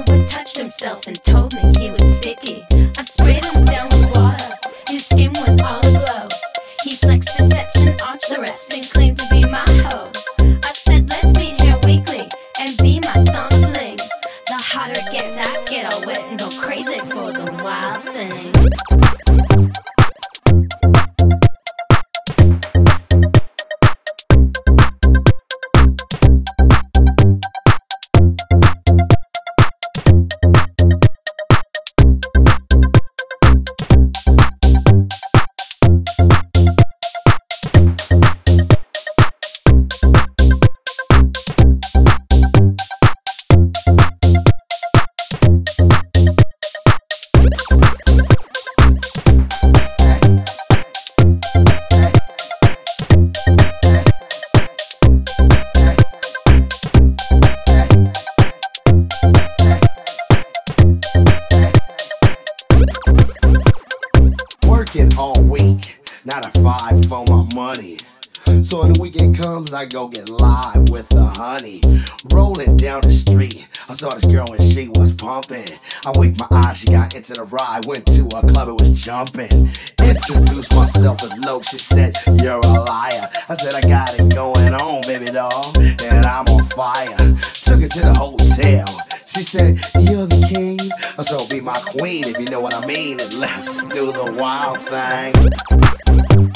overtouched himself and told me he was sticky. I sprayed him down with water, his skin was all aglow. He flexed deception, arched the rest, and claimed to be my hoe. I said, let's meet here weekly and be my song fling. The hotter it gets, I get all wet and go crazy for the wild thing. Working all week, 9 to 5 for my money. So when the weekend comes, I go get live with the honey. Rolling down the street, I saw this girl and she was pumping. I winked my eyes, she got into the ride. Went to a club, it was jumping. Introduced myself as Loke, she said, you're a liar. I said, I got it going on, baby doll, and I'm on fire. Took her to the hotel. She said, you're the king, so be my queen if you know what I mean. And let's do the wild thing.